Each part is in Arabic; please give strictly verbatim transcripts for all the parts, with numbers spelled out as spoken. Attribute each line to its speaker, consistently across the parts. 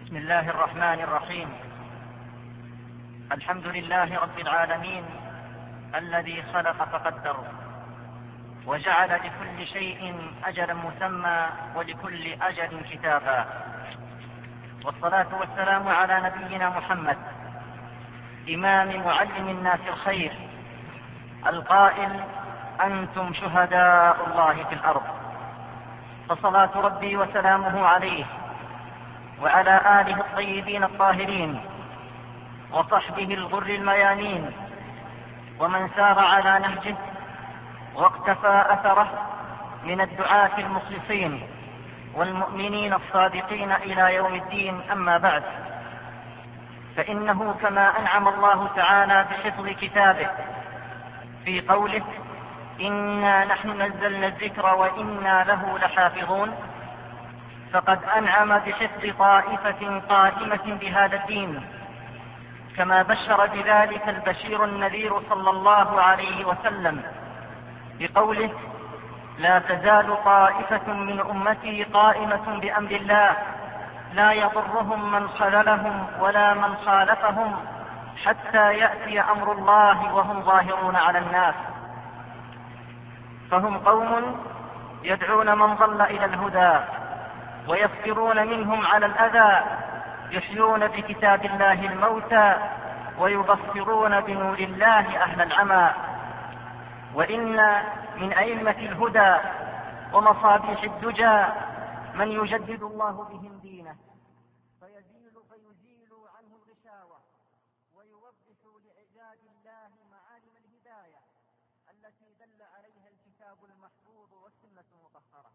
Speaker 1: بسم الله الرحمن الرحيم. الحمد لله رب العالمين الذي خلق فقدر وجعل لكل شيء أجلا مسمى ولكل أجل كتابا، والصلاة والسلام على نبينا محمد إمام معلم الناس الخير القائل: أنتم شهداء الله في الأرض. فصلاة ربي وسلامه عليه وعلى آله الطيبين الطاهرين وصحبه الغر الميامين ومن سار على نهجه واقتفى أثره من الدعاة المخلصين والمؤمنين الصادقين إلى يوم الدين. أما بعد، فإنه كما أنعم الله تعالى بحفظ كتابه في قوله: إنا نحن نزلنا الذكر وإنا له لحافظون، فقد أنعم بحفظ طائفة قائمة بهذا الدين، كما بشر بذلك البشير النذير صلى الله عليه وسلم بقوله: لا تزال طائفة من أمتي قائمة بأمر الله لا يضرهم من خذلهم ولا من خالفهم حتى يأتي أمر الله وهم ظاهرون على الناس. فهم قوم يدعون من ضل إلى الهدى ويصبرون منهم على الأذى، يحيون بكتاب الله الموتى ويبصرون بنور الله أهل العمى. وإن من أئمة الهدى ومصابيح الدجى من يجدد الله بهم دينه فيزيل فيزيل عنه الغشاوة ويوضح لعباد الله معالم الهداية التي دل عليها الكتاب المحفوظ والسنة المطهرة.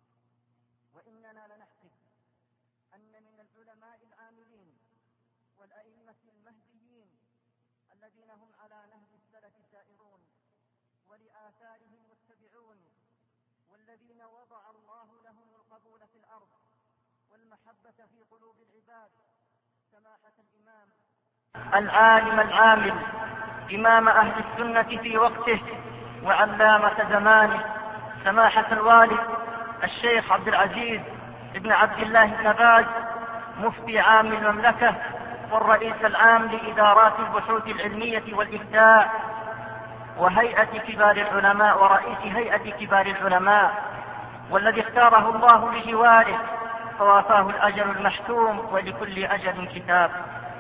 Speaker 1: وإننا لنحسب أن من العلماء العاملين والأئمة المهديين الذين هم على نهج السلف سائرون ولآثارهم متبعون، والذين وضع الله لهم القبول في الأرض والمحبة في قلوب العباد، سماحة الإمام العالم العامل إمام أهل السنة في وقته وعلامة زمانه، سماحة الوالد الشيخ عبد العزيز بن عبد الله بن باز مفتي عام المملكة والرئيس العام لإدارات البحوث العلمية والإفتاء وهيئة كبار العلماء ورئيس هيئة كبار العلماء، والذي اختاره الله لجواره فوافاه الأجل المحتوم ولكل أجل كتاب.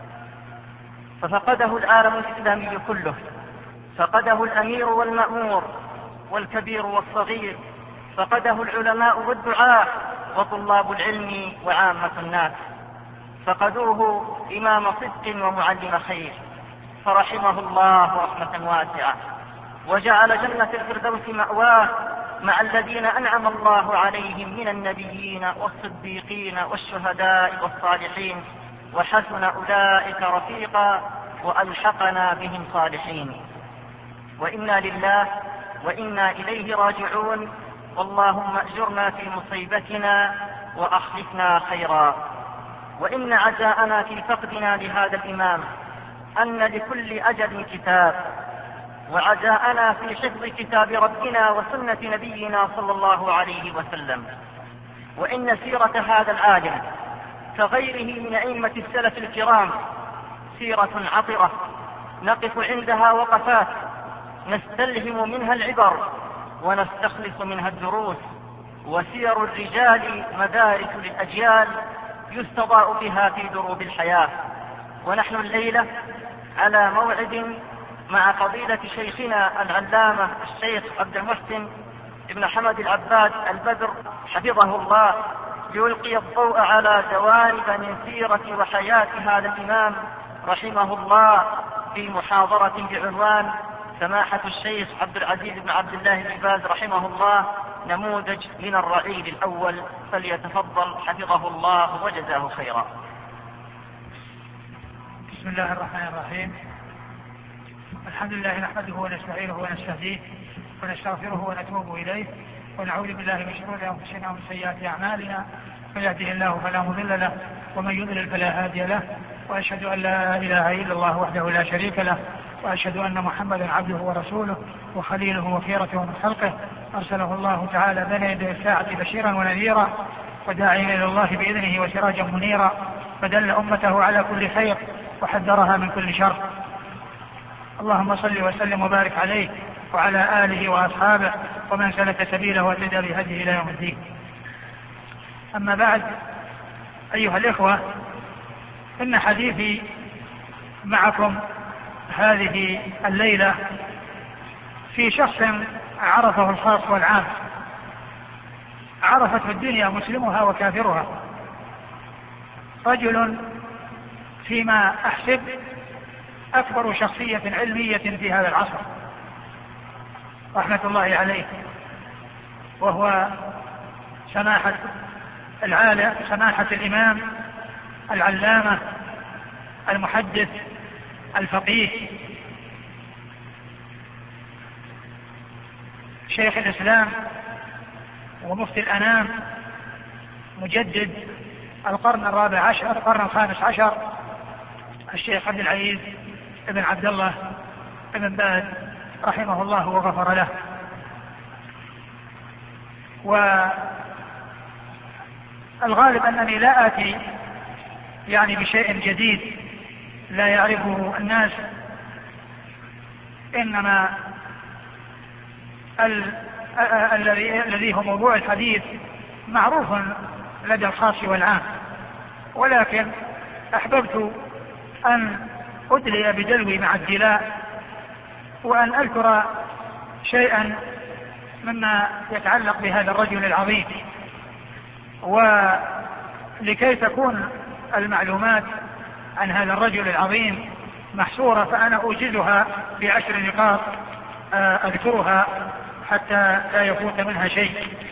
Speaker 1: ففقده العالم الإسلامي كله، فقده الأمير والمأمور والكبير والصغير، فقده العلماء والدعاة وطلاب العلم وعامة الناس، فقدوه إمام صدق ومعلم خير، فرحمه الله رحمة واسعة وجعل جنة الفردوس مأواه مع الذين أنعم الله عليهم من النبيين والصديقين والشهداء والصالحين، وحسن أولئك رفيقا وألحقنا بهم صالحين. وإنا لله وإنا إليه راجعون، اللهم أجرنا في مصيبتنا وأخلفنا خيرا. وإن عزاءنا في فقدنا لهذا الإمام أن لكل أجل كتاب، وعزاءنا في حفظ كتاب ربنا وسنة نبينا صلى الله عليه وسلم. وإن سيرة هذا العالم كغيره من أئمة السلف الكرام سيرة عطرة نقف عندها وقفات نستلهم منها العبر ونستخلص منها الدروس، وسير الرجال مدارس للأجيال يستضاء بها في دروب الحياة. ونحن الليلة على موعد مع فضيلة شيخنا العلامة الشيخ عبد المحسن ابن حمد العباد البدر حفظه الله، ليلقي الضوء على جوانب من سيرة وحياة هذا الإمام رحمه الله في محاضرة بعنوان سماحة الشيخ عبد العزيز بن عبد الله بن باز رحمه الله نموذج من الرعيل الأول. فليتفضل حفظه الله وجزاه خيرا.
Speaker 2: بسم الله الرحمن الرحيم. الحمد لله نحمده ونستعينه ونستهديه ونستغفره ونتوب إليه، ونعوذ بالله من شرور أنفسنا ومن سيئات أعمالنا، من يهده الله فلا مضل له ومن يضلل فلا هادي له، وأشهد أن لا إله إلا الله وحده لا شريك له، وأشهد أن محمدا عبده ورسوله وخليله وخيرته من خلقه، أرسله الله تعالى بين يدي الساعة بشيرا ونذيرا وداعيا إلى الله بإذنه وسراجا منيرا، فدل أمته على كل خير وحذرها من كل شر. اللهم صل وسلم وبارك عليه وعلى آله وأصحابه ومن سلك سبيله واهتدى بهديه إلى يوم الدين. أما بعد، أيها الإخوة، إن حديثي معكم هذه الليلة في شخص عرفه الخاص والعام، عرفته الدنيا مسلمها وكافرها، رجل فيما أحسب أكبر شخصية علمية في هذا العصر رحمة الله عليه، وهو سماحة العالم سماحة الإمام العلامة المحدث الفقيه شيخ الإسلام ومفتي الأنام مجدد القرن الرابع عشر القرن الخامس عشر الشيخ عبد العزيز ابن عبد الله ابن باز رحمه الله وغفر له. والغالب أنني لا آتي يعني بشيء جديد لا يعرفه الناس، إنما الذي هو موضوع الحديث معروف لدى الخاص والعام، ولكن أحببت أن أدلي بدلوي مع الدلاء وأن أذكر شيئا مما يتعلق بهذا الرجل العظيم، ولكي تكون المعلومات عن هذا الرجل العظيم محصورة فأنا أوجزها بعشر نقاط أذكرها حتى لا يفوت منها شيء.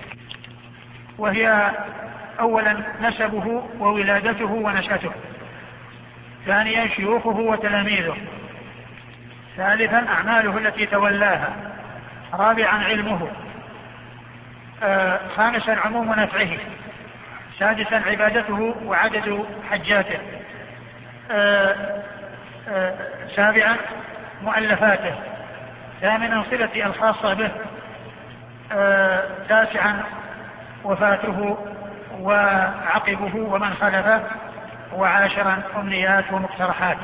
Speaker 2: وهي أولا نسبه وولادته ونشأته، ثانيا شيوخه وتلاميذه، ثالثا أعماله التي تولاها، رابعا علمه، آه خامسا عموم نفعه، سادسا عبادته وعدد حجاته، آه آه سابعا مؤلفاته، ثامنا صلتي الخاصة به، آه تاسعا وفاته وعقبه ومن خلفه، وعاشرا أمنيات ومقترحات.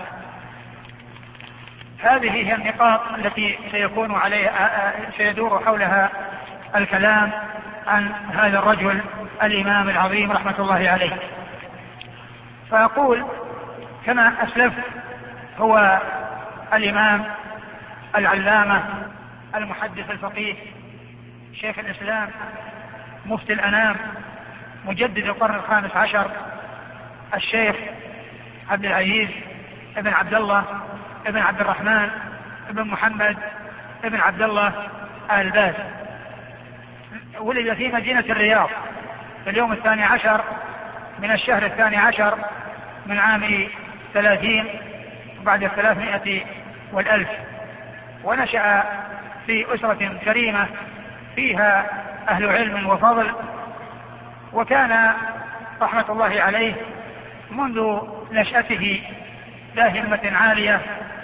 Speaker 2: هذه هي النقاط التي سيكون عليها سيدور حولها الكلام عن هذا الرجل الإمام العظيم رحمة الله عليه. فأقول كما أسلفت هو الإمام العلامة المحدث الفقيه شيخ الإسلام مفتي الأنام مجدد القرن الخامس عشر الشيخ عبد العزيز ابن عبد الله ابن عبد الرحمن ابن محمد ابن عبد الله آل باز. ولد في مدينة الرياض في اليوم الثاني عشر من الشهر الثاني عشر من عام ثلاثين بعد الثلاثمائة والألف، ونشأ في أسرة كريمة فيها أهل علم وفضل، وكان رحمة الله عليه منذ نشأته ذا همة عالية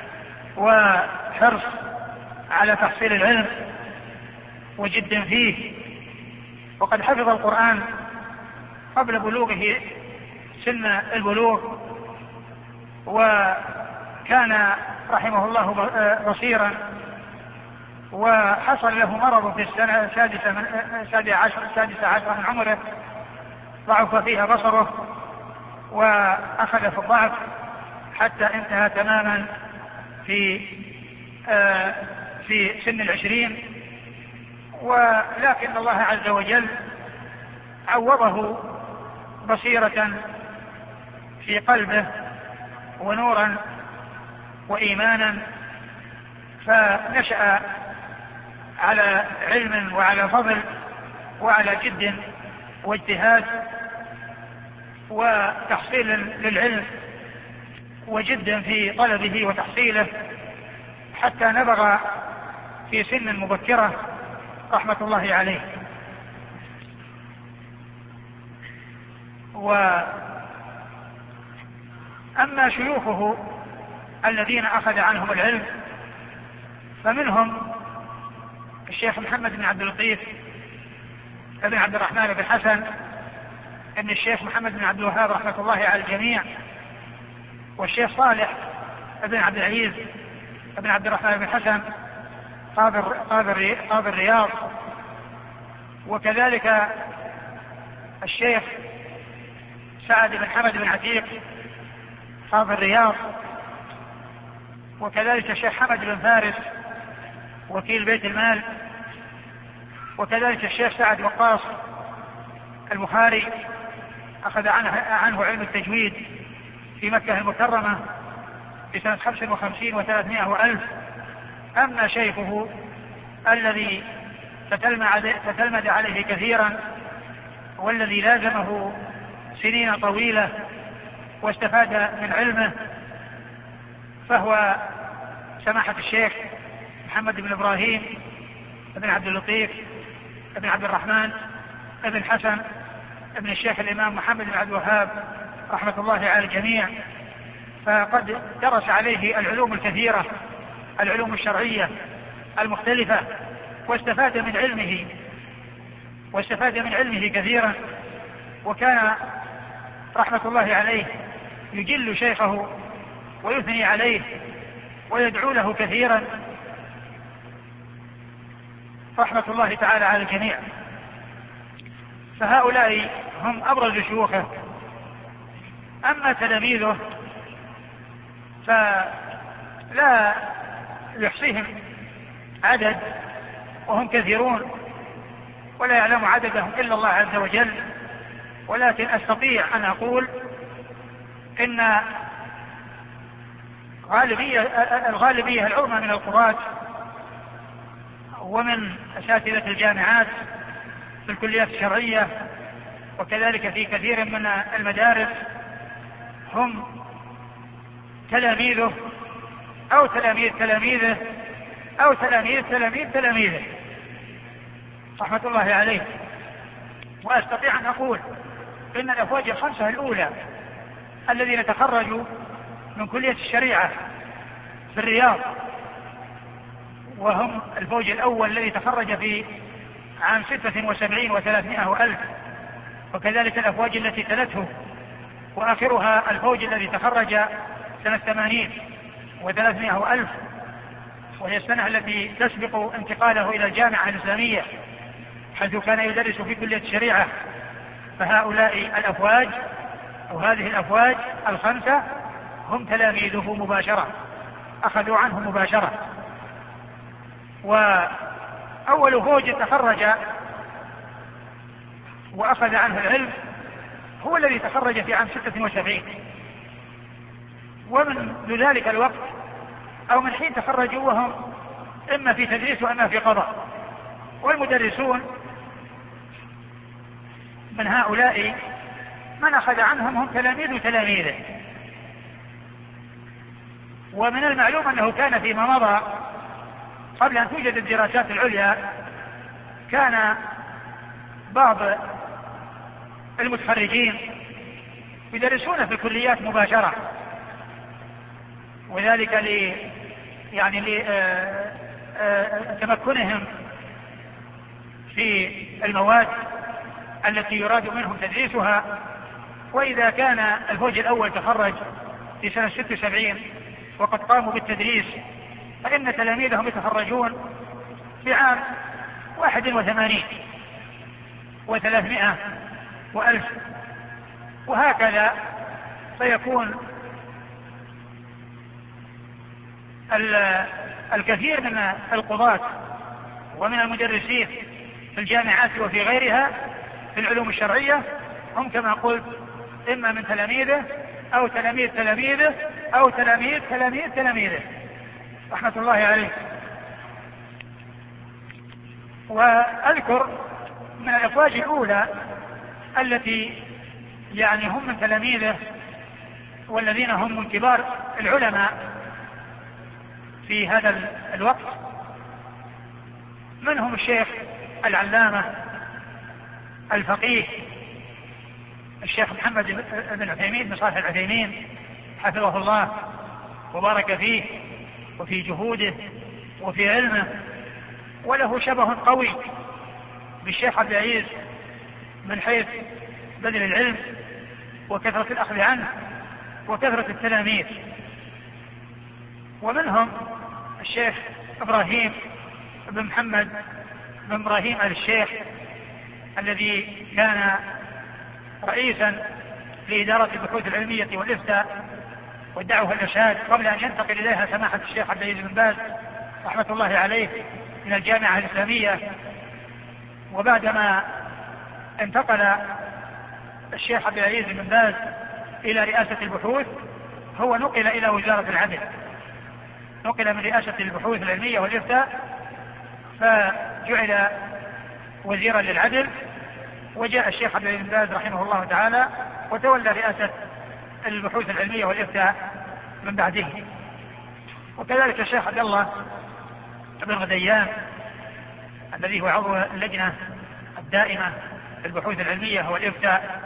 Speaker 2: وحرص على تحصيل العلم وجد فيه، وقد حفظ القرآن قبل بلوغه سن البلوغ، وكان رحمه الله بصيرا، وحصل له مرض في السنة السادسة من السادسة عشر السادسة عشر من عمره ضعف فيها بصره وأخذ في الضعف حتى انتهى تماما في آه في سن العشرين. ولكن الله عز وجل عوضه بصيرة في قلبه ونورا وإيمانا، فنشأ على علم وعلى فضل وعلى جد واجتهاد وتحصيل للعلم وجد في طلبه وتحصيله، حتى نبغ في سن مبكرة رحمة الله عليه. وأما شيوخه الذين أخذ عنهم العلم فمنهم الشيخ محمد بن عبد اللطيف ابن عبد الرحمن بن حسن ابن الشيخ محمد بن عبد الوهاب رحمة الله على الجميع، والشيخ صالح بن عبد العزيز بن عبد الرحمن بن حسن قاضي قاضي الرياض، وكذلك الشيخ سعد بن حمد بن عتيق قاضي الرياض، وكذلك الشيخ حمد بن فارس وكيل بيت المال، وكذلك الشيخ سعد وقاص البخاري أخذ عنه, عنه علم التجويد في مكة المكرمة في سنة خمس وخمسين وثلاثمائة وألف. أما شيخه الذي تتلمذ عليه كثيرا والذي لازمه سنين طويلة واستفاد من علمه فهو سماحة الشيخ محمد بن إبراهيم بن عبد اللطيف بن عبد الرحمن بن حسن ابن الشيخ الإمام محمد بن عبد الوهاب رحمة الله على الجميع. فقد درس عليه العلوم الكثيرة، العلوم الشرعية المختلفة، واستفاد من علمه واستفاد من علمه كثيرا، وكان رحمة الله عليه يجل شيخه ويثني عليه ويدعو له كثيرا رحمة الله تعالى على الجميع. فهؤلاء هم أبرز شيوخه. أما تلاميذه فلا يحصيهم عدد وهم كثيرون ولا يعلم عددهم إلا الله عز وجل، ولكن أستطيع أن أقول إن غالبية الغالبية العظمى من القضاة ومن أساتذة الجامعات في الكليات الشرعية وكذلك في كثير من المدارس هم تلاميذه أو تلاميذ تلاميذه أو تلاميذ تلاميذ تلاميذه رحمة الله عليه. وأستطيع أن أقول إن الأفواج الخمسة الأولى الذين تخرجوا من كلية الشريعة في الرياض، وهم الفوج الأول الذي تخرج في عام ستة وسبعين وثلاثمائة وألف، وكذلك الأفواج التي تلته، وآخرها الفوج الذي تخرج سنة ثمانين وثلاثمائة وألف، وهي السنة التي تسبق انتقاله إلى الجامعة الإسلامية حيث كان يدرس في كلية الشريعة. فهؤلاء الأفواج أو هذه الأفواج الخمسة هم تلاميذه مباشرة، أخذوا عنه مباشرة. وأول فوج تخرج وأخذ عنه العلم هو الذي تخرج في عام ستة وسبعين، ومن ذلك الوقت أو من حين تخرجوا وهم إما في تدريس وإما في قضاء. والمدرسون من هؤلاء من أخذ عنهم هم تلاميذ تلاميذه. ومن المعلوم أنه كان فيما مضى قبل أن توجد الدراسات العليا كان بعض المتخرجين يدرسون في الكليات مباشرة، وذلك ل يعني لتمكنهم في المواد التي يراد منهم تدريسها. وإذا كان الفوج الأول تخرج في سنة ستة وسبعين وقد قاموا بالتدريس، فإن تلاميذهم يتخرجون في عام واحد وثمانين وثلاثمائة وألف، وهكذا سيكون الكثير من القضاة ومن المدرسين في الجامعات وفي غيرها في العلوم الشرعية هم كما قلت إما من تلاميذه أو تلاميذ تلاميذه أو تلاميذ تلاميذ تلاميذه رحمة الله عليه. وأذكر من الأفواج الأولى التي يعني هم من تلاميذه والذين هم من كبار العلماء في هذا الوقت، منهم الشيخ العلامة الفقيه الشيخ محمد بن عثيمين بن صالح العثيمين حفظه الله وبارك فيه وفي جهوده وفي علمه، وله شبه قوي بالشيخ عبد العزيز من حيث بذل العلم وكثرة الأخذ عنه، وكثرة التلاميذ، ومنهم الشيخ إبراهيم بن محمد بن إبراهيم آل الشيخ الذي كان رئيسا لإدارة البحوث العلمية والإفتاء والدعوة والإرشاد قبل أن ينتقل إليها سماحة الشيخ عبد العزيز بن باز رحمة الله عليه من الجامعة الإسلامية. وبعدما انتقل الشيخ عبد العزيز بن باز إلى رئاسة البحوث هو نقل إلى وزارة العدل، نقل من رئاسة البحوث العلمية والإفتاء فجعل وزيرا للعدل، وجاء الشيخ عبد العزيز بن باز رحمه الله تعالى وتولى رئاسة البحوث العلمية والإفتاء من بعده. وكذلك الشيخ عبد الله بن غديان الذي هو عضو اللجنة الدائمة في البحوث العلمية والإفتاء،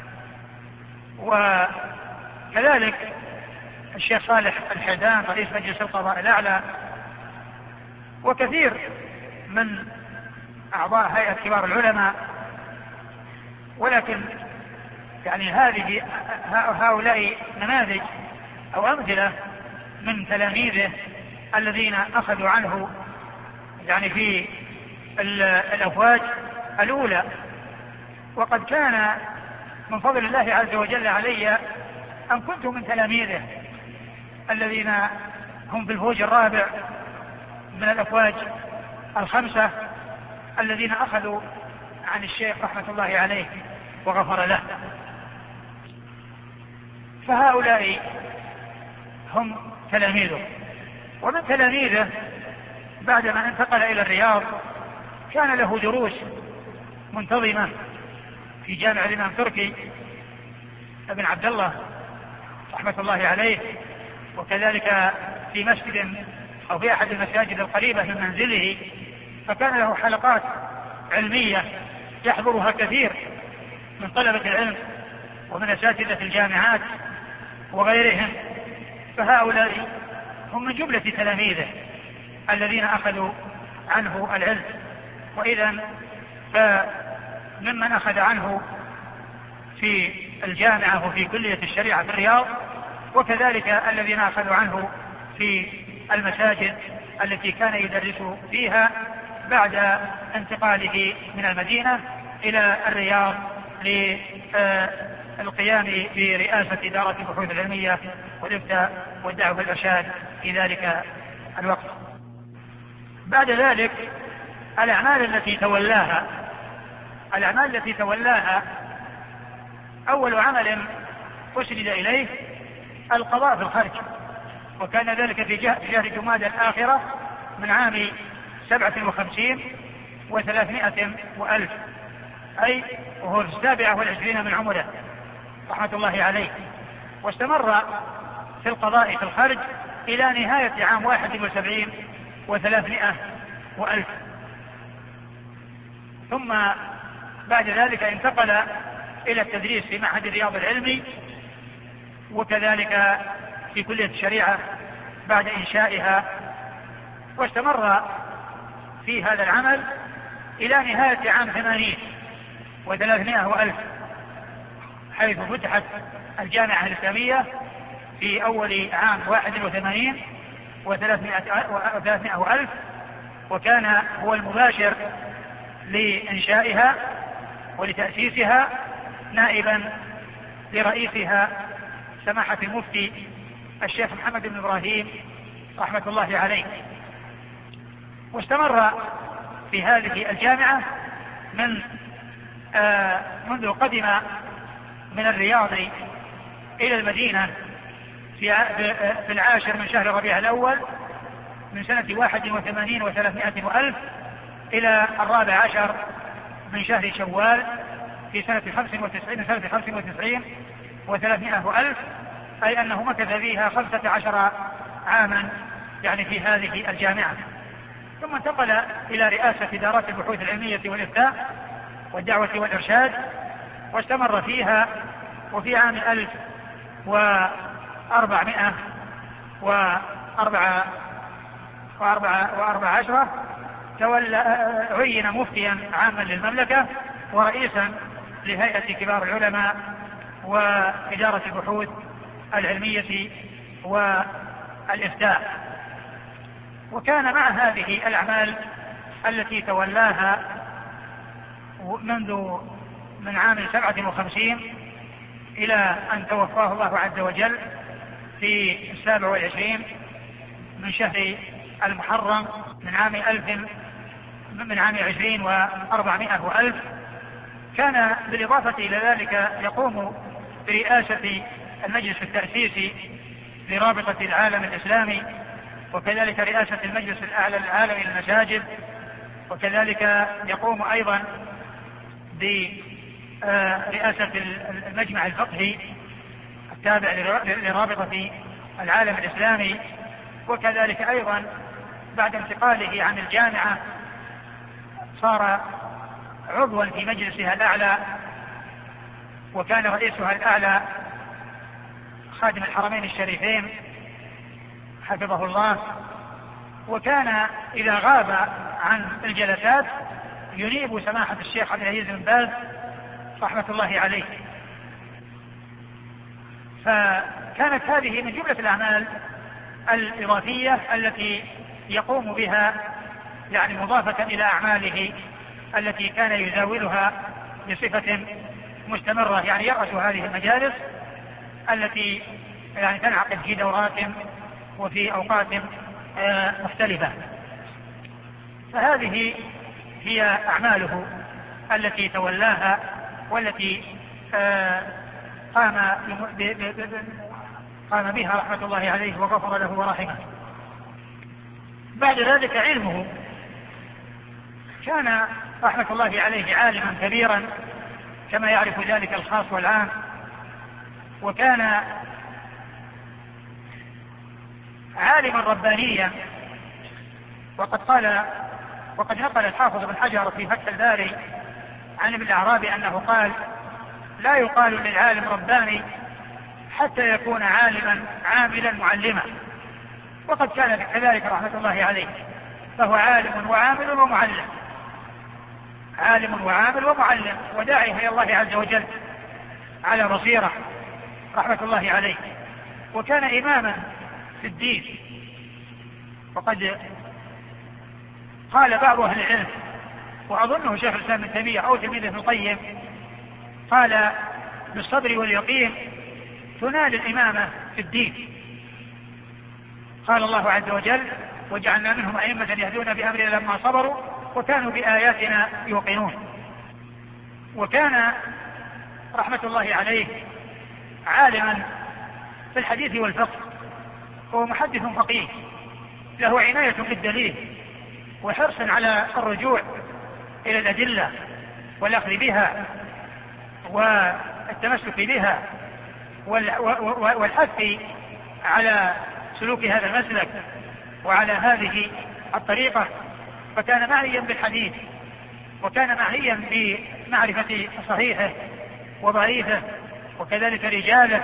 Speaker 2: وكذلك الشيخ صالح الحيدان رئيس مجلس القضاء الأعلى، وكثير من أعضاء هيئة كبار العلماء. ولكن يعني هذه هؤلاء نماذج أو أمثلة من تلاميذه الذين أخذوا عنه يعني في الأفواج الأولى. وقد كان من فضل الله عز وجل علي أن كنت من تلاميذه الذين هم في الفوج الرابع من الأفواج الخمسة الذين أخذوا عن الشيخ رحمة الله عليه وغفر له. فهؤلاء هم تلاميذه. ومن تلاميذه بعدما انتقل إلى الرياض كان له دروس منتظمة في جامع الإمام تركي ابن عبد الله رحمة الله عليه، وكذلك في مسجد أو في أحد المساجد القريبة من منزله، فكان له حلقات علمية يحضرها كثير من طلبة العلم ومن أساتذة الجامعات وغيرهم. فهؤلاء هم من جملة تلاميذه الذين أخذوا عنه العلم. وإذا فممن أخذ عنه في الجامعة وفي كلية الشريعة في الرياض، وكذلك الذين أخذوا عنه في المساجد التي كان يدرس فيها بعد انتقاله من المدينة إلى الرياض للقيام برئاسة إدارة البحوث العلمية والإفتاء والدعوة والإرشاد في ذلك الوقت. بعد ذلك الأعمال التي تولاها الأعمال التي تولاها أول عمل أسند إليه القضاء في الخارج، وكان ذلك في شهر جمادى الآخرة من عام سبعة وخمسين وثلاثمائة وألف، أي وهو في السابعة والعشرين من عمره رحمة الله عليه. واستمر في القضاء في الخارج إلى نهاية عام واحد وسبعين وثلاثمائة وألف. ثم بعد ذلك انتقل إلى التدريس في معهد الرياض العلمي، وكذلك في كلية الشريعة بعد إنشائها، واستمر في هذا العمل إلى نهاية عام ثمانين وثلاثمائة وألف، حيث فتحت الجامعة الإسلامية في أول عام واحد وثمانين وثلاثمائة وألف، وكان هو المباشر لإنشائها ولتأسيسها نائبا لرئيسها سماحة المفتي الشيخ محمد بن إبراهيم رحمة الله عليه. واستمر في هذه الجامعة من آه منذ قدم من الرياض إلى المدينة في, في العاشر من شهر ربيع الأول من سنة واحد وثمانين وثلاثمائة وألف إلى الرابع عشر من شهر شوال في سنة خمس وتسعين سنة خمس وتسعين وثلاثمائة وألف، أي أنه مكث فيها خمسة عشر عاما يعني في هذه الجامعة. ثم انتقل إلى رئاسة إدارات البحوث العلمية والإفتاء والدعوة والإرشاد، واستمر فيها. وفي عام ألف وأربعمائة وأربعة وأربعة وأربعة عشرة تولى عين مفتيا عاما للمملكة ورئيسا لهيئة كبار العلماء وإدارة البحوث العلمية والإفتاء. وكان مع هذه الأعمال التي تولاها منذ من عام سبعة وخمسين إلى أن توفاه الله عز وجل في السابع والعشرين من شهر المحرم من عام ألف من عام عشرين وأربعمائة وألف، كان بالإضافة إلى ذلك يقوم برئاسة المجلس التأسيسي لرابطة العالم الإسلامي، وكذلك رئاسة المجلس الأعلى العالمي للمساجد، وكذلك يقوم أيضا برئاسة المجمع الفقهي التابع لرابطة العالم الإسلامي، وكذلك أيضا بعد انتقاله عن الجامعة صار عضوا في مجلسها الأعلى، وكان رئيسها الأعلى خادم الحرمين الشريفين حفظه الله. وكان إذا غاب عن الجلسات ينيب سماحة الشيخ عبد العزيز بن باز رحمة الله عليه. فكانت هذه من جملة الأعمال الإضافية التي يقوم بها يعني مضافة إلى أعماله التي كان يزاولها بصفة مستمرة، يعني يرأس هذه المجالس التي يعني تنعقد في دورات وفي أوقات مختلفة. فهذه هي أعماله التي تولاها والتي قام قام بها رحمة الله عليه وغفر له ورحمه. بعد ذلك علمه، كان رحمة الله عليه عالما كبيرا كما يعرف ذلك الخاص والعام، وكان عالما ربانيا. وقد قال وقد نقل الحافظ بن حجر في فتح الباري عن ابن الأعرابي أنه قال: لا يقال للعالم رباني حتى يكون عالما عاملا معلما. وقد كان كذلك رحمة الله عليه، فهو عالم وعامل ومعلم، عالم وعامل ومعلم وداعي إلى الله عز وجل على بصيرة رحمة الله عليه. وكان إماما في الدين. وقد قال بعض أهل العلم، وأظنه شيخ الإسلام ابن تيمية أو تلميذه ابن القيم، قال: بالصبر واليقين تنال الإمامة في الدين. قال الله عز وجل: وجعلنا منهم أئمة يهدون بأمرنا لما صبروا وكانوا بآياتنا يوقنون. وكان رحمة الله عليه عالما في الحديث والفقه، هو محدث فقيه له عناية بالدليل وحرص على الرجوع إلى الأدلة والأخذ بها والتمسك بها والحث على سلوك هذا المسلك وعلى هذه الطريقة. فكان معنيا بالحديث، وكان معنيا بمعرفة صحيحه وضعيفه، وكذلك رجاله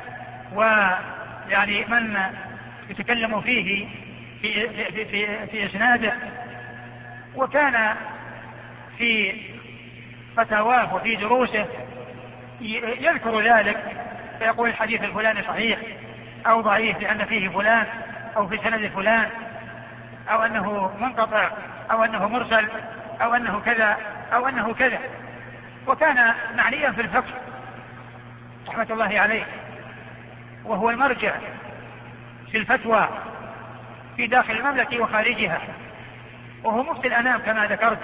Speaker 2: ويعني من يتكلم فيه في, في, في, في إسناده. وكان في فتاواه وفي دروسه يذكر ذلك فيقول: الحديث الفلاني صحيح أو ضعيف لأن فيه فلان أو في سند فلان، أو أنه منقطع أو أنه مرسل أو أنه كذا أو أنه كذا. وكان معنيا في الفقه رحمة الله عليه، وهو المرجع في الفتوى في داخل المملكة وخارجها، وهو مفتي الأنام كما ذكرت،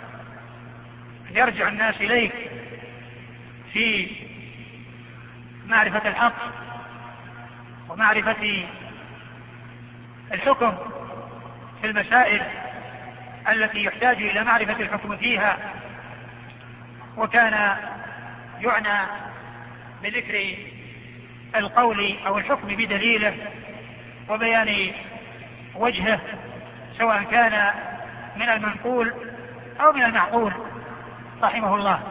Speaker 2: يرجع الناس إليه في معرفة الحق ومعرفة الحكم في المسائل التي يحتاج إلى معرفة الحكم فيها. وكان يعنى بذكر القول أو الحكم بدليله وبيان وجهه، سواء كان من المنقول أو من المعقول رحمه الله.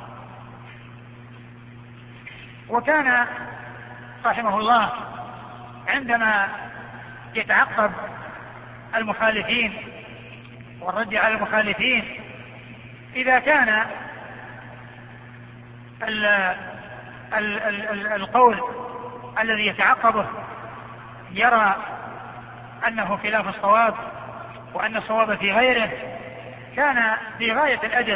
Speaker 2: وكان رحمه الله عندما يتعقب المخالفين والرد على المخالفين، إذا كان ال ال ال ال القول الذي يتعقبه يرى أنه خلاف الصواب وأن الصواب في غيره، كان في غاية الأدب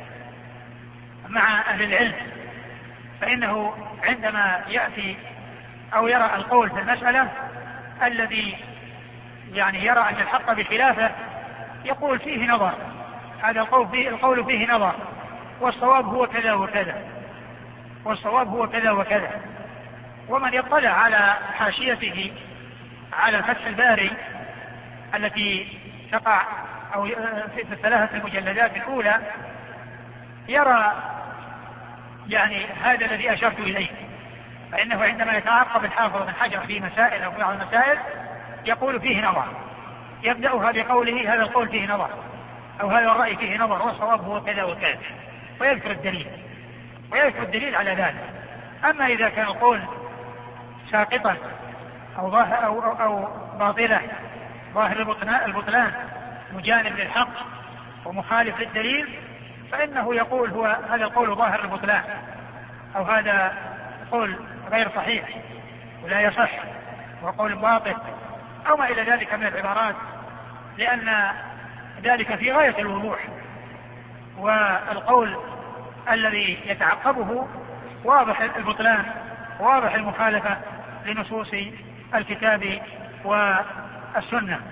Speaker 2: مع أهل العلم، فإنه عندما يأتي أو يرى القول في المسألة الذي يعني يرى أن الحق بخلافه يقول فيه نظر، هذا القول فيه, القول فيه نظر، والصواب هو كذا وكذا، والصواب هو كذا وكذا. ومن يطلع على حاشيته على فتح الباري التي تقع أو في الثلاثة المجلدات الأولى يرى يعني هذا الذي أشرت إليه، فإنه عندما يتعقب الحافظ بن حجر في مسائل أو بعض المسائل يقول فيه نظر، يبدأها بقوله هذا القول فيه نظر أو هذا الرأي فيه نظر والصواب هو كذا وكذا، ويذكر الدليل ويذكر الدليل على ذلك. أما إذا كان القول ساقطا أو, ظاهر أو, أو, أو باطلة ظاهر البطلان مجانب للحق ومخالف للدليل، فإنه يقول هو هذا القول ظاهر البطلان أو هذا قول غير صحيح ولا يصح وقول باطل أو ما إلى ذلك من العبارات، لأن ذلك في غاية الوضوح، والقول الذي يتعقبه واضح البطلان واضح المخالفة لنصوص الكتاب والسنة.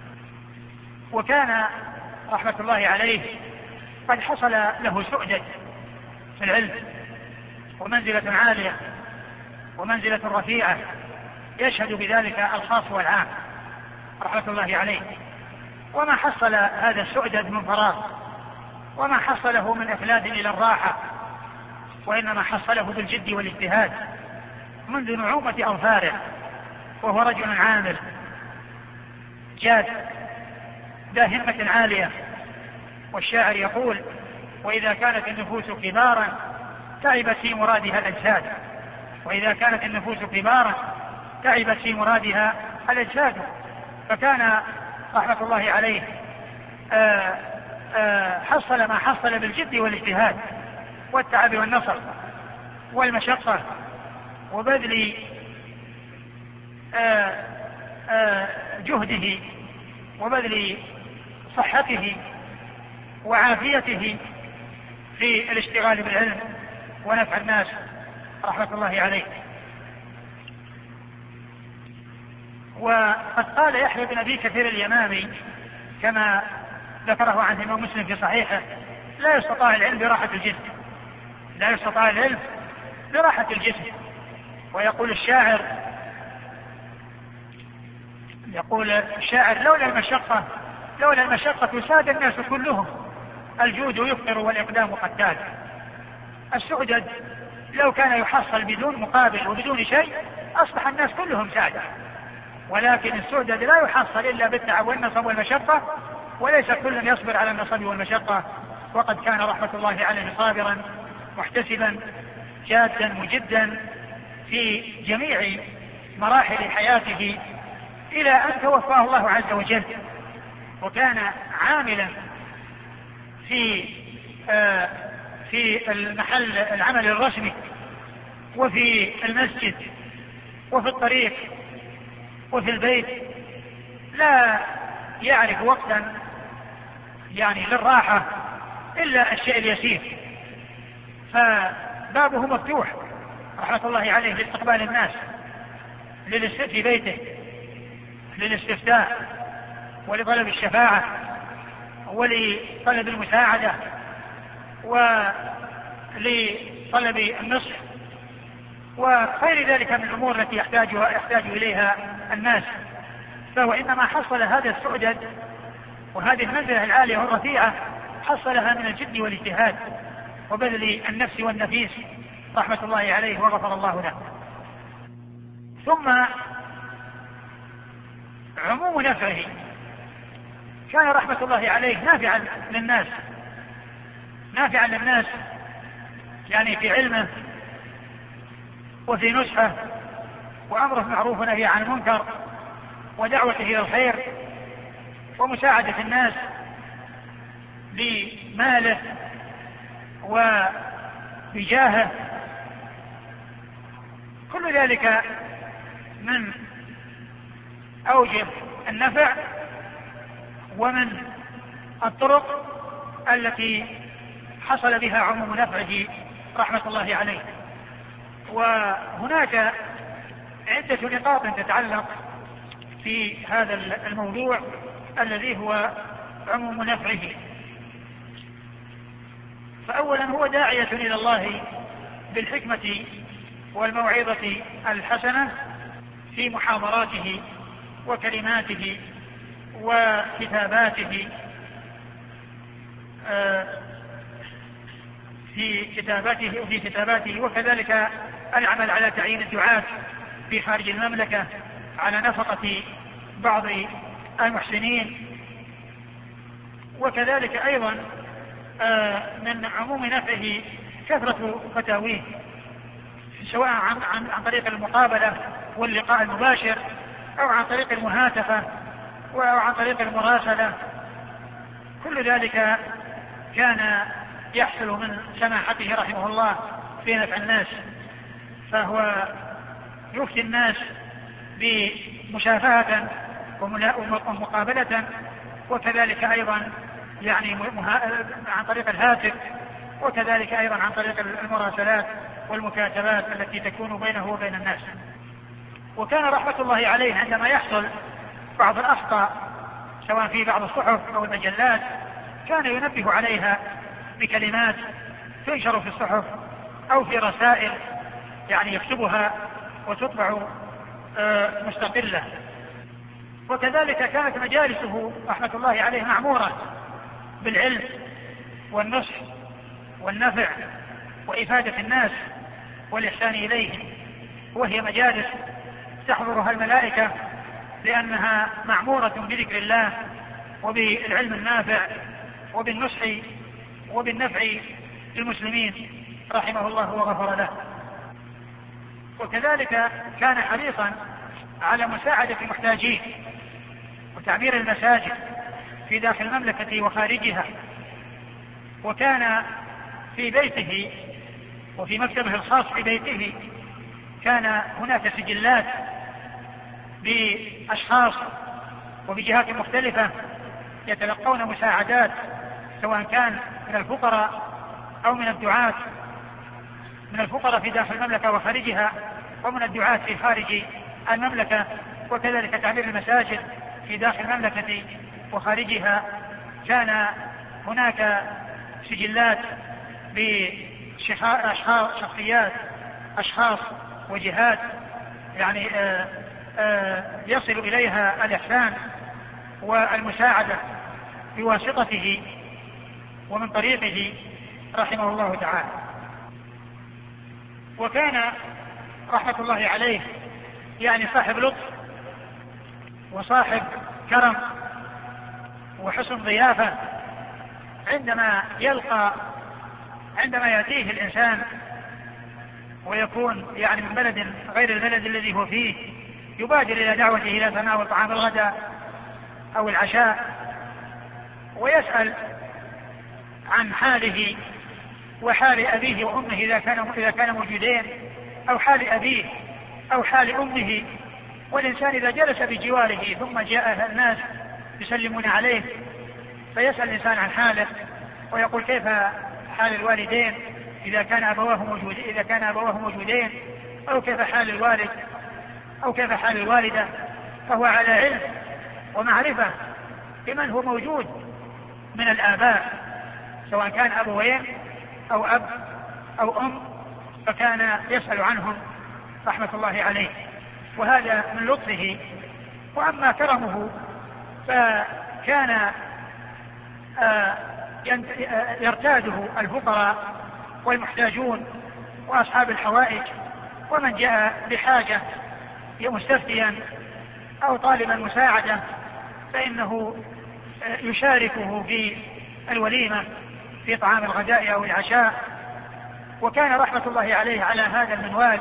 Speaker 2: وكان رحمة الله عليه قد حصل له سؤدد في العلم ومنزلة عالية ومنزلة رفيعة يشهد بذلك الخاص والعام رحمة الله عليه، وما حصل هذا السؤدد من فراغ، وما حصله من إخلاد إلى الراحة، وإنما حصله بالجد والاجتهاد منذ نعومة أظفاره، وهو رجل عامل جاد ذا همة عالية. والشاعر يقول وإذا كانت النفوس كبارا تعبت في مرادها الأجساد، وإذا كانت النفوس كبارا تعبت في مرادها الأجساد. فكان رحمة الله عليه آآ آآ حصل ما حصل بالجد والاجتهاد والتعب والنصر والمشقة وبذل آآ آآ جهده وبذل صحته وعافيته في الاشتغال بالعلم ونفع الناس رحمة الله عليه. وقد قال يحيى بن أبي كثير اليمامي كما ذكره عن الإمام مسلم في صحيحه لا يستطاع العلم براحة الجسم، لا يستطاع العلم براحة الجسم. ويقول الشاعر يقول الشاعر لولا المشقة لولا المشقة ساد الناس كلهم، الجود يفطر والإقدام قتال. السؤدد لو كان يحصل بدون مقابل وبدون شيء أصبح الناس كلهم سادة، ولكن السؤدد لا يحصل إلا بالتعب والنصب والمشقة، وليس كل يصبر على النصب والمشقة. وقد كان رحمة الله عليه صابرا محتسبا جادا مجدا في جميع مراحل حياته إلى أن توفاه الله عز وجل. وكان عاملا في آه في المحل العمل الرسمي وفي المسجد وفي الطريق وفي البيت، لا يعرف وقتا يعني للراحة إلا الشيء اليسير، فبابه مفتوح رحمة الله عليه لاستقبال الناس في بيته للاستفتاء ولطلب الشفاعة ولطلب المساعدة ولطلب النصح وغير ذلك من الأمور التي يحتاجها يحتاج إليها الناس. فهو إنما حصل هذا السؤدد وهذه المنزلة العالية والرفيعة حصلها من الجد والاجتهاد وبذل النفس والنفيس رحمة الله عليه وغفر الله له. ثم عموم نفعه، كان رحمة الله عليه نافعا للناس نافعا للناس يعني في علمه وفي نصحه وأمره معروف ونهي عن المنكر ودعوته إلى الخير ومساعدة الناس بماله وبجاهه. كل ذلك من أوجه النفع ومن الطرق التي حصل بها عموم نفعه رحمة الله عليه. وهناك عدة نقاط تتعلق في هذا الموضوع الذي هو عموم نفعه. فأولا هو داعية إلى الله بالحكمة والموعظة الحسنة في محاضراته وكلماته وكتاباته في كتاباته وفي كتاباته وكذلك العمل على تعيين الدعاة في خارج المملكة على نفقة بعض المحسنين. وكذلك أيضا من عموم نفعه كثرة فتاويه سواء عن, عن, عن طريق المقابلة واللقاء المباشر أو عن طريق المهاتفة أو عن طريق المراسلة. كل ذلك كان يحصل من سماحته رحمه الله في نفع الناس، فهو يفتي الناس بمشافهة ومقابلة، وكذلك أيضا يعني عن طريق الهاتف، وكذلك أيضا عن طريق المراسلات والمكاتبات التي تكون بينه وبين الناس. وكان رحمة الله عليه عندما يحصل بعض الأخطاء سواء في بعض الصحف أو المجلات كان ينبه عليها بكلمات تنشر في الصحف أو في رسائل يعني يكتبها وتطبع مستقلة. وكذلك كانت مجالسه رحمة الله عليه معمورة بالعلم والنصح والنفع وإفادة الناس والإحسان إليهم، وهي مجالس تحضرها الملائكة لأنها معمورة بذكر الله وبالعلم النافع وبالنصح وبالنفع للمسلمين رحمه الله وغفر له. وكذلك كان حريصا على مساعدة المحتاجين وتعمير المساجد في داخل المملكة وخارجها. وكان في بيته وفي مكتبه الخاص في بيته كان هناك سجلات بأشخاص وبجهات مختلفة يتلقون مساعدات سواء كان من الفقراء أو من الدعاة، من الفقراء في داخل المملكة وخارجها ومن الدعاة في خارج المملكة. وكذلك تعمير المساجد في داخل المملكة وخارجها. كان هناك سجلات بأشخاص شخصيات أشخاص وجهات يعني آآ آآ يصل إليها الإحسان والمساعدة بواسطته ومن طريقه رحمه الله تعالى. وكان رحمة الله عليه يعني صاحب لطف وصاحب كرم وحسن ضيافة. عندما يلقى عندما يأتيه الإنسان ويكون يعني من بلد غير البلد الذي هو فيه يبادر إلى دعوته إلى تناول طعام الغداء أو العشاء ويسأل عن حاله وحال أبيه وأمه إذا كان إذا كان موجودين، أو حال أبيه أو حال أمه. والإنسان إذا جلس بجواره ثم جاء الناس يسلمون عليه فيسأل الإنسان عن حاله ويقول كيف حال الوالدين إذا كان أبواه موجودين إذا كان أبواه موجودين أو كيف حال الوالد أو كيف حال الوالدة. فهو على علم ومعرفة بمن هو موجود من الآباء سواء كان أبوين أو أب أو أم، فكان يسأل عنهم رحمة الله عليه. وهذا من لطفه. وأما كرمه فكان يرتاده الفقراء والمحتاجون وأصحاب الحوائج ومن جاء بحاجة مستفتيا أو طالبا مساعدة فإنه يشاركه في الوليمة في طعام الغداء أو العشاء. وكان رحمة الله عليه على هذا المنوال.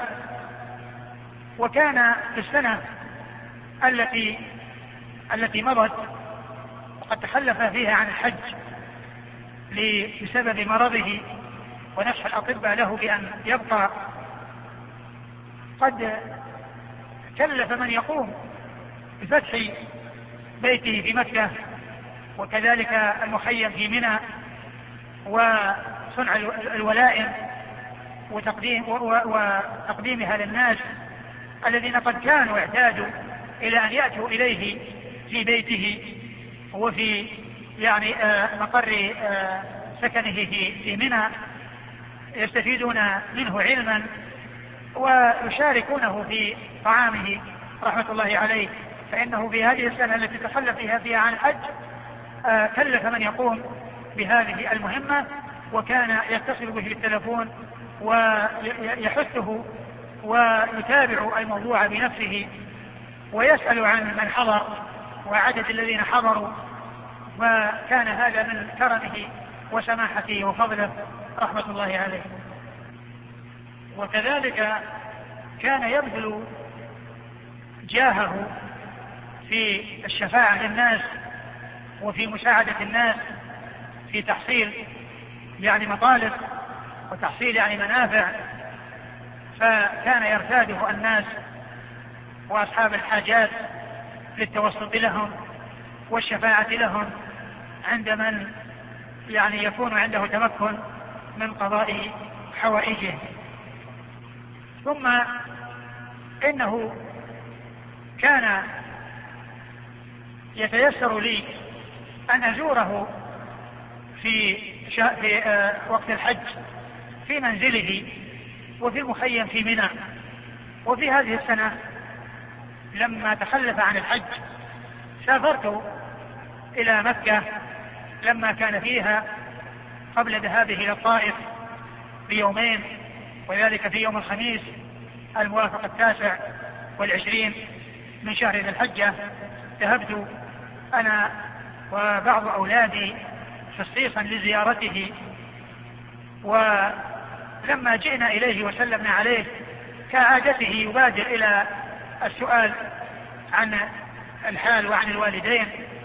Speaker 2: وكان في السنة التي التي مضت وقد تخلف فيها عن الحج بسبب مرضه ونصح الأطباء له بأن يبقى، قد كلف من يقوم بفتح بيته في مكة وكذلك المخيم في منى وصنع الولائم وتقديم وتقديمها للناس الذين قد كانوا اعتادوا إلى أن يأتوا إليه في بيته وفي يعني مقر سكنه في منى يستفيدون منه علما ويشاركونه في طعامه رحمة الله عليه. فإنه في هذه السنة التي تخلف فيها فيها عن الحج كلف من يقوم بهذه المهمة، وكان يتصل به بالتلفون ويحثه ويتابع الموضوع بنفسه ويسأل عن من حضر وعدد الذين حضروا، وكان هذا من كرمه وسماحته وفضله رحمة الله عليه. وكذلك كان يبذل جاهه في الشفاعة للناس وفي مساعدة الناس في تحصيل يعني مطالب وتحصيل يعني منافع، فكان يرتاده الناس وأصحاب الحاجات للتوسط لهم والشفاعة لهم عند من يعني يكون عنده تمكن من قضاء حوائجه. ثم إنه كان يتيسر لي أن أزوره في, في وقت الحج في منزله وفي المخيم في منى. وفي هذه السنة لما تخلف عن الحج سافرت إلى مكة لما كان فيها قبل ذهابه إلى الطائف بيومين، وذلك في يوم الخميس الموافق التاسع والعشرين من شهر ذي الحجة. ذهبت أنا وبعض أولادي خصيصا لزيارته، ولما جئنا إليه وسلمنا عليه كعادته يبادر إلى السؤال عن الحال وعن الوالدين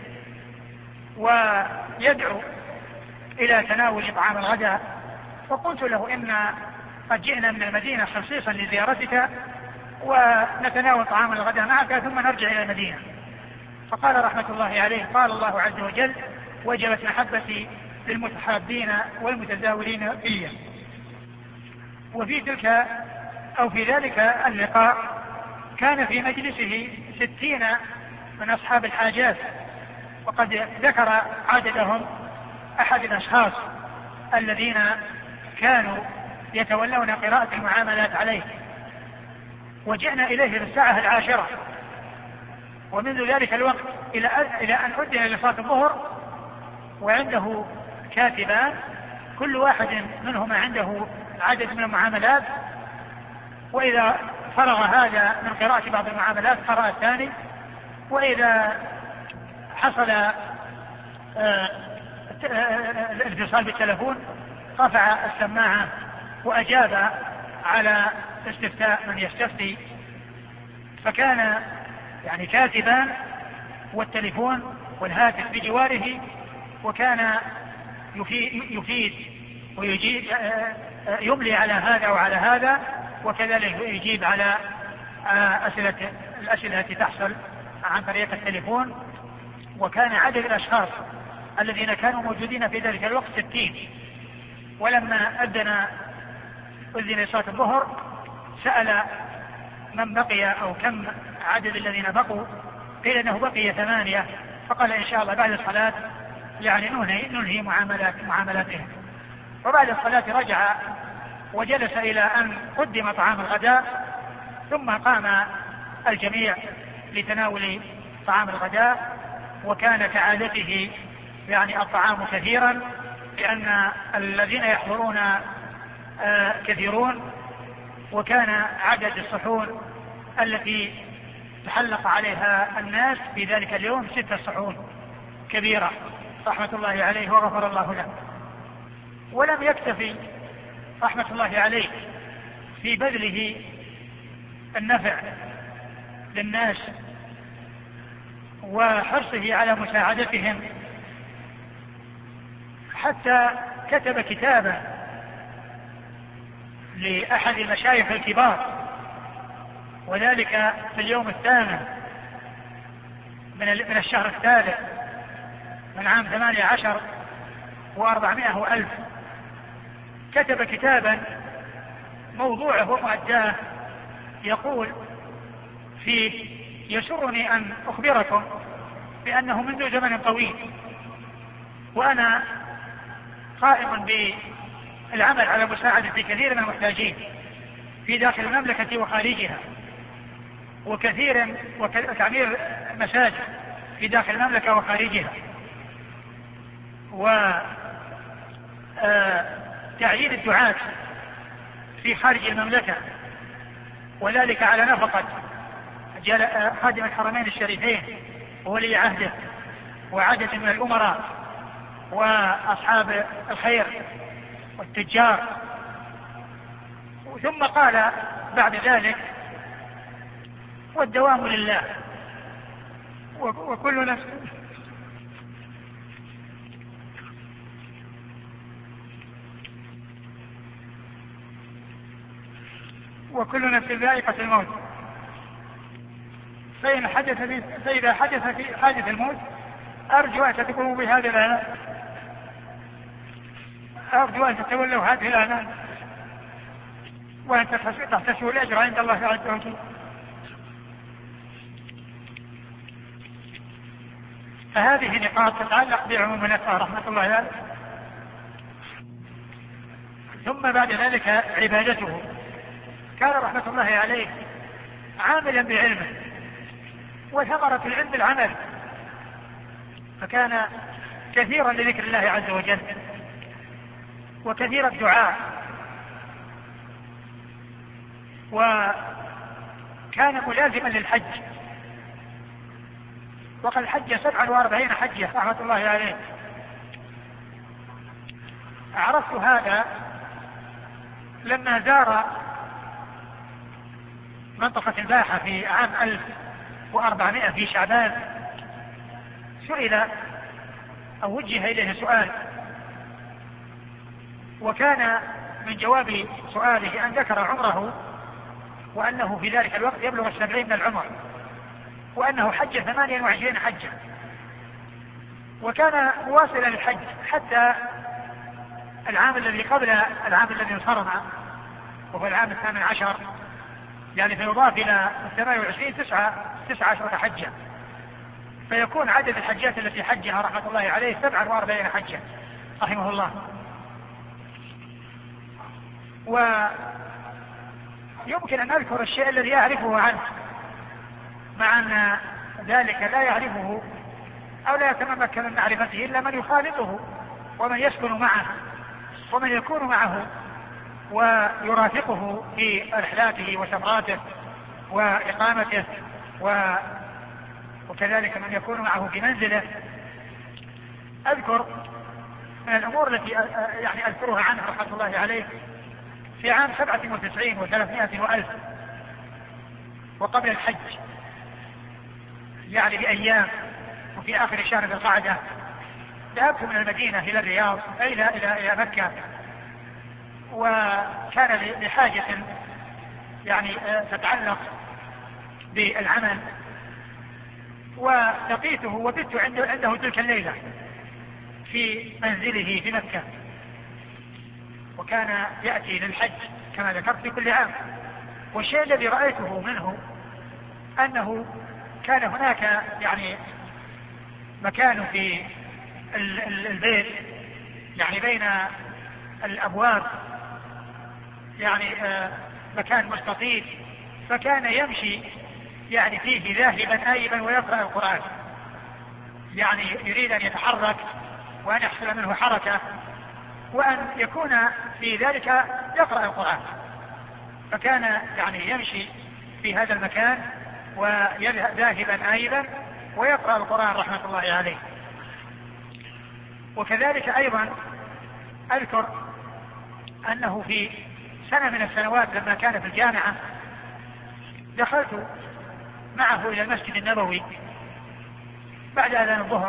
Speaker 2: ويدعو إلى تناول طعام الغداء. فقلت له إن قد جئنا من المدينة خصيصا لزيارتك ونتناول طعام الغداء معك ثم نرجع إلى المدينة. فقال رحمة الله عليه: قال الله عز وجل: وجبت محبتي للمتحابين والمتزاورين فيا. وفي تلك أو في ذلك اللقاء كان في مجلسه ستين من أصحاب الحاجات، وقد ذكر عددهم أحد الأشخاص الذين كانوا يتولون قراءة المعاملات عليه. وجئنا إليه في الساعة العاشرة، ومنذ ذلك الوقت إلى إلى أن أذن لصلاة الظهر وعنده كاتبان كل واحد منهما عنده عدد من المعاملات، وإذا فرغ هذا من قراءة بعض المعاملات قرأ الثاني، وإذا حصل الاتصال بالتلفون رفع السماعة وأجاب على استفتاء من يستفتي. فكان يعني كاتبان والتلفون والهاتف بجواره، وكان يفيد ويجيب يملي على هذا وعلى هذا، وكذلك يجيب على أسئلة الأسئلة التي تحصل عن طريق التلفون. وكان عدد الأشخاص الذين كانوا موجودين في ذلك الوقت ستين. ولما أذن أذن صلاة الظهر سأل من بقي أو كم عدد الذين بقوا، قيل أنه بقي ثمانية، فقال إن شاء الله بعد الصلاة يعني ننهي, ننهي معاملات معاملاتهم. وبعد الصلاة رجع وجلس إلى أن قدم طعام الغداء، ثم قام الجميع لتناول طعام الغداء. وكان كعادته يعني الطعام كثيرا، لأن الذين يحضرون كثيرون، وكان عدد الصحون التي تحلق عليها الناس في ذلك اليوم ستة صحون كبيرة رحمة الله عليه وغفر الله له. ولم يكتفي رحمة الله عليه في بذله النفع للناس وحرصه على مساعدتهم، حتى كتب كتابا لأحد المشايخ الكبار وذلك في اليوم الثامن من الشهر الثالث من عام ثمانية عشر وأربعمائة وألف. كتب كتابا موضوعه ومؤداه يقول فيه: يسرني أن أخبركم بأنه منذ زمن طويل وأنا قائم بالعمل على مساعدة كثير من المحتاجين في داخل المملكة وخارجها، وكثير وتعمير مساجد في داخل المملكة وخارجها، وتعيين الدعاة في خارج المملكة، وذلك على نفقة خادم الحرمين الشريفين وولي عهده وعدد من الأمراء وأصحاب الخير والتجار. ثم قال بعد ذلك: والدوام لله وكل نفس وكل نفس ذائقة الموت، فإن حدث في فإذا حدث في حادث الموت أرجو أن تقوموا بهذا الإعلان، أرجو أن تتولوا هذه الإعلان وأن تحتسبوا الأجر عند الله عز وجل. فهذه نقاط تتعلق بعموم النفع رحمة الله عليه. ثم بعد ذلك عبادته، كان رحمة الله عليه عاملا بعلمه، وثمرة العلم العمل، فكان كثيرا لذكر الله عز وجل وكثير الدعاء، وكان ملازما للحج، وقد حج سبعا واربعين حجة رحمة الله عليه. عرفت هذا لما زار منطقة الباحة في عام ألف وأربعمائة في شعبان، سئل أو وجه إليه سؤال، وكان من جواب سؤاله أن ذكر عمره، وأنه في ذلك الوقت يبلغ السبعين من العمر، وأنه حج ثمانية وعشرين حجة، وكان مواصلا للحج حتى العام الذي قبل العام الذي انصرنا، وهو العام الثامن عشر، يعني فيضاف إلى الثمانية وعشرين تسعة تسعة عشرة حجة، فيكون عدد الحجات التي حجها رحمة الله عليه سبعا واربعين حجة رحمه الله. ويمكن أن أذكر الشيء الذي يعرفه عنه، مع أن ذلك لا يعرفه أو لا يتمكن من معرفته إلا من يخالطه ومن يسكن معه ومن يكون معه ويرافقه في رحلاته وسفراته وإقامته، وكذلك من يكون معه في منزله. أذكر من الأمور التي يعني أذكرها عنه رحمة الله عليه: في عام سبعة وتسعين وثلاثمائة وألف وقبل الحج، يعني بأيام وفي آخر شهر ذي القعدة، ذهبت من المدينة إلى الرياض إلى إلى إلى مكة، وكان لحاجة يعني تتعلق بالعمل، ولقيته وبت عنده, عنده تلك الليلة في منزله في مكة، وكان يأتي للحج كما ذكرت في كل عام. والشيء الذي رأيته منه أنه كان هناك يعني مكان في البيت، يعني بين الأبواب، يعني مكان مستطيل، فكان يمشي يعني فيه ذاهبا آيبا ويقرأ القرآن، يعني يريد أن يتحرك وأن يحصل منه حركة وأن يكون في ذلك يقرأ القرآن، فكان يعني يمشي في هذا المكان ويذهب ذاهبا آيبا ويقرأ القرآن رحمة الله عليه. وكذلك أيضا أذكر أنه في سنة من السنوات لما كان في الجامعة دخلت معه إلى المسجد النبوي بعد أذان الظهر،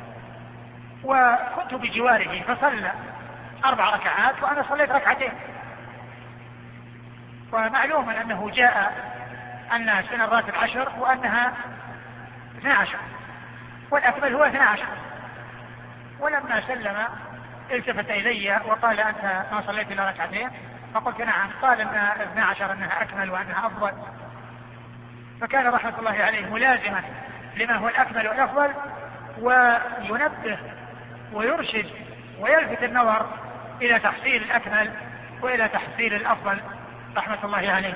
Speaker 2: وكنت بجواره فصلى أربع ركعات وأنا صليت ركعتين. ومعلوم أنه جاء أن سن الراتب عشر وأنها اثنى عشر، والأكمل هو اثنى عشر. ولما سلم التفت إلي وقال أنت ما صليت إلا ركعتين؟ فقلت نعم. قال أن اثنى عشر أنها أكمل وأنها أفضل. فكان رحمة الله عليه ملازما لما هو الأكمل والأفضل، وينبه ويرشد ويلفت النظر إلى تحصيل الأكمل وإلى تحصيل الأفضل رحمة الله عليه.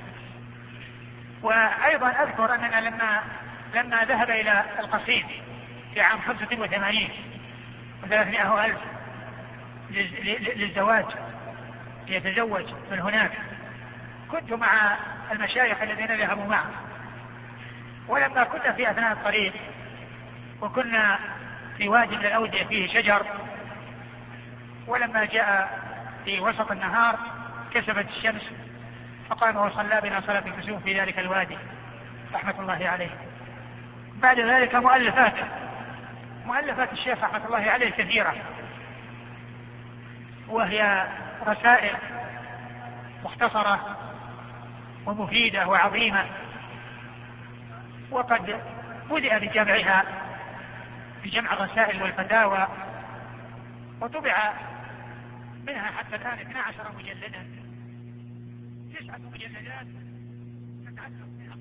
Speaker 2: وأيضا أذكر أننا لما لما ذهب إلى القصيم في عام خمسة وثمانين وثلاثمائة ألف للزواج ليتزوج من هناك، كنت مع المشايخ الذين ذهبوا معه. ولما كنا في أثناء الطريق وكنا في وادي من الأودية فيه شجر، ولما جاء في وسط النهار كسفت الشمس فقام وصلى بنا صلاة الكسوف في ذلك الوادي رحمة الله عليه. بعد ذلك مؤلفات مؤلفات الشيخ رحمة الله عليه كثيرة، وهي رسائل مختصرة ومفيدة وعظيمة، وقد بدأ بجمعها بجمع الرسائل والفتاوى، وطبع منها حتى الآن اثنتا عشرة مجلدا، تسعة مجلدات تتعلق